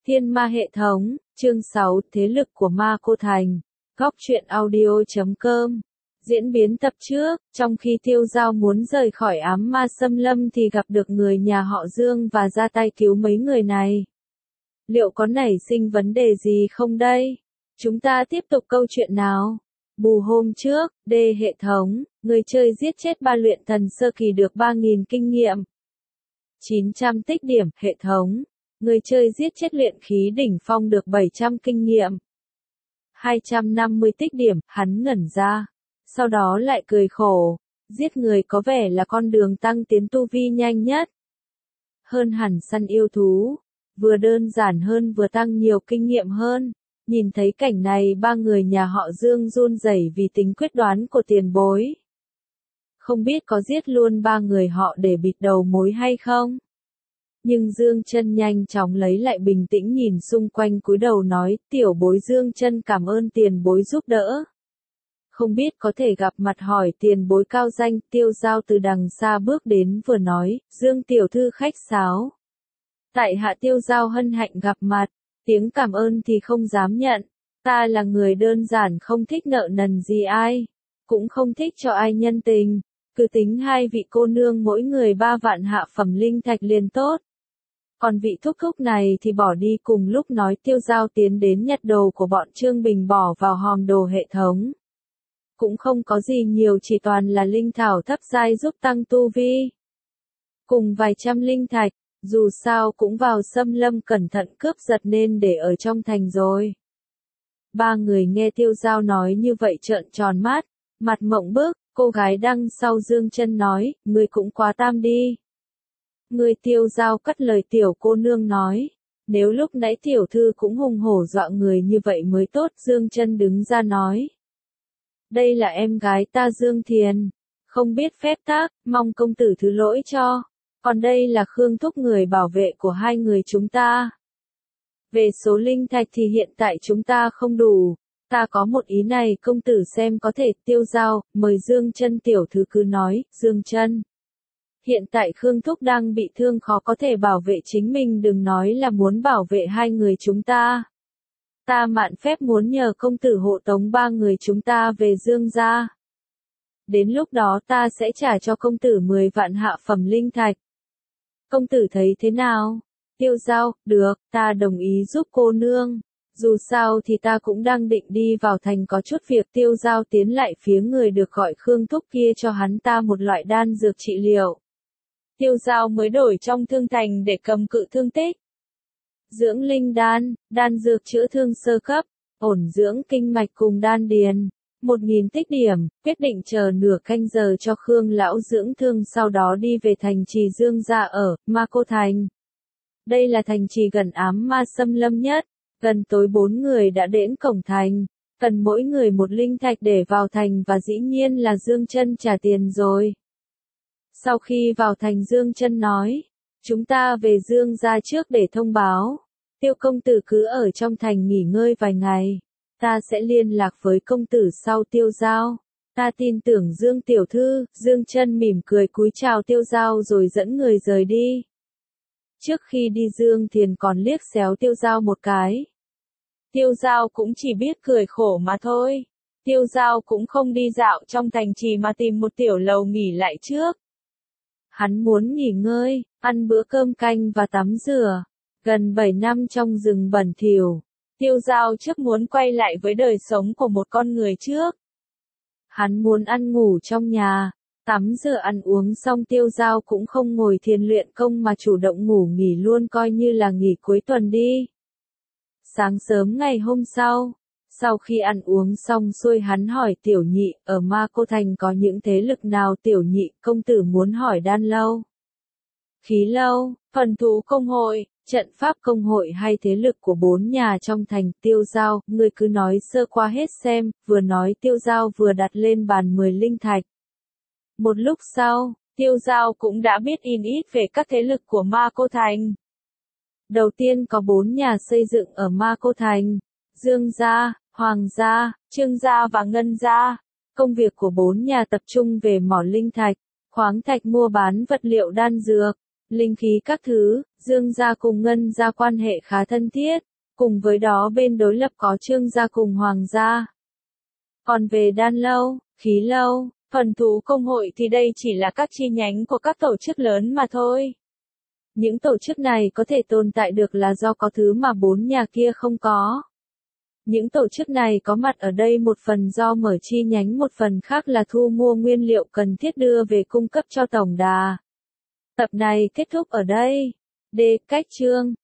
Thiên Ma hệ thống, chương 6, thế lực của Ma Cô Thành. Góc truyện audio.com. Diễn biến tập trước, trong khi Tiêu Dao muốn rời khỏi ám ma xâm lâm thì gặp được người nhà họ Dương và ra tay cứu mấy người này. Liệu có nảy sinh vấn đề gì không đây? Chúng ta tiếp tục câu chuyện nào. Bù hôm trước, hệ thống, người chơi giết chết 3 luyện thần sơ kỳ được 3.000 kinh nghiệm. 900 tích điểm, hệ thống. Người chơi giết chết luyện khí đỉnh phong được 700 kinh nghiệm. 250 tích điểm, hắn ngẩn ra. Sau đó lại cười khổ. Giết người có vẻ là con đường tăng tiến tu vi nhanh nhất. Hơn hẳn săn yêu thú. Vừa đơn giản hơn vừa tăng nhiều kinh nghiệm hơn. Nhìn thấy cảnh này, 3 người nhà họ Dương run rẩy vì tính quyết đoán của tiền bối. Không biết có giết luôn 3 người họ để bịt đầu mối hay không? Nhưng Dương Chân nhanh chóng lấy lại bình tĩnh nhìn xung quanh cúi đầu nói, tiểu bối Dương Chân cảm ơn tiền bối giúp đỡ. Không biết có thể gặp mặt hỏi tiền bối cao danh. Tiêu Dao từ đằng xa bước đến vừa nói, Dương tiểu thư khách sáo. Tại hạ Tiêu Dao hân hạnh gặp mặt, tiếng cảm ơn thì không dám nhận. Ta là người đơn giản không thích nợ nần gì ai, cũng không thích cho ai nhân tình. Cứ tính 2 vị cô nương mỗi người 3 vạn hạ phẩm linh thạch liền tốt. Còn vị thúc thúc này thì bỏ đi. Cùng lúc nói Tiêu Dao tiến đến nhặt đồ của bọn Trương Bình bỏ vào hòm đồ hệ thống. Cũng không có gì nhiều, chỉ toàn là linh thảo thấp giai giúp tăng tu vi. Cùng vài trăm linh thạch, dù sao cũng vào xâm lâm cẩn thận cướp giật nên để ở trong thành rồi. 3 người nghe Tiêu Dao nói như vậy trợn tròn mắt, mặt mộng bức. Cô gái đằng sau Dương Chân nói, ngươi cũng quá tam đi. Ngươi Tiêu Dao cắt lời tiểu cô nương nói, nếu lúc nãy tiểu thư cũng hùng hổ dọa người như vậy mới tốt. Dương Chân đứng ra nói, đây là em gái ta Dương Thiền, không biết phép tắc, mong công tử thứ lỗi cho. Còn đây là Khương thúc, người bảo vệ của 2 người chúng ta. Về số linh thạch thì hiện tại chúng ta không đủ. Ta có một ý này công tử xem có thể. Tiêu Dao, mời Dương Chân tiểu thư cứ nói. Dương Chân, hiện tại Khương thúc đang bị thương khó có thể bảo vệ chính mình, đừng nói là muốn bảo vệ 2 người chúng ta. Ta mạn phép muốn nhờ công tử hộ tống 3 người chúng ta về Dương gia. Đến lúc đó ta sẽ trả cho công tử 10 vạn hạ phẩm linh thạch. Công tử thấy thế nào? Tiêu Dao, được, ta đồng ý giúp cô nương. Dù sao thì ta cũng đang định đi vào thành có chút việc. Tiêu Dao tiến lại phía người được gọi Khương thúc kia cho hắn ta một loại đan dược trị liệu. Tiêu Dao mới đổi trong thương thành để cầm cự thương tích. Dưỡng linh đan, đan dược chữa thương sơ cấp, ổn dưỡng kinh mạch cùng đan điền. 1.000 tích điểm, quyết định chờ nửa canh giờ cho Khương lão dưỡng thương, sau đó đi về thành trì Dương gia ở Ma Cô Thành. Đây là thành trì gần ám ma xâm lâm nhất. Gần tối 4 người đã đến cổng thành, cần mỗi người 1 linh thạch để vào thành và dĩ nhiên là Dương Chân trả tiền rồi. Sau khi vào thành Dương Chân nói, chúng ta về Dương gia trước để thông báo. Tiêu công tử cứ ở trong thành nghỉ ngơi vài ngày, ta sẽ liên lạc với công tử sau. Tiêu Dao, ta tin tưởng Dương tiểu thư. Dương Chân mỉm cười cúi chào Tiêu Dao rồi dẫn người rời đi. Trước khi đi Dương Thiền còn liếc xéo Tiêu Dao một cái. Tiêu Dao cũng chỉ biết cười khổ mà thôi. Tiêu Dao cũng không đi dạo trong thành trì mà tìm một tiểu lầu nghỉ lại trước. Hắn muốn nghỉ ngơi, ăn bữa cơm canh và tắm rửa. Gần 7 năm trong rừng bẩn thỉu, Tiêu Dao trước muốn quay lại với đời sống của một con người trước. Hắn muốn ăn ngủ trong nhà, tắm rửa ăn uống xong Tiêu Dao cũng không ngồi thiền luyện công mà chủ động ngủ nghỉ luôn, coi như là nghỉ cuối tuần đi. Sáng sớm ngày hôm sau khi ăn uống xong xuôi hắn hỏi Tiểu Nhị, ở Ma Cô Thành có những thế lực nào? Tiểu Nhị, công tử muốn hỏi đan lâu, khí lâu, phần thú công hội, trận pháp công hội hay thế lực của 4 nhà trong thành? Tiêu Dao, ngươi cứ nói sơ qua hết xem. Vừa nói Tiêu Dao vừa đặt lên bàn 10 linh thạch. Một lúc sau, Tiêu Dao cũng đã biết in ít về các thế lực của Ma Cô Thành. Đầu tiên có 4 nhà xây dựng ở Ma Cô Thành: Dương gia, Hoàng gia, Trương gia và Ngân gia. Công việc của 4 nhà tập trung về mỏ linh thạch, khoáng thạch, mua bán vật liệu đan dược, linh khí các thứ, Dương gia cùng Ngân gia quan hệ khá thân thiết, cùng với đó bên đối lập có Trương gia cùng Hoàng gia. Còn về đan lâu, khí lâu, thuần thú công hội thì đây chỉ là các chi nhánh của các tổ chức lớn mà thôi. Những tổ chức này có thể tồn tại được là do có thứ mà 4 nhà kia không có. Những tổ chức này có mặt ở đây một phần do mở chi nhánh, một phần khác là thu mua nguyên liệu cần thiết đưa về cung cấp cho tổng đà. Tập này kết thúc ở đây. D. Cách chương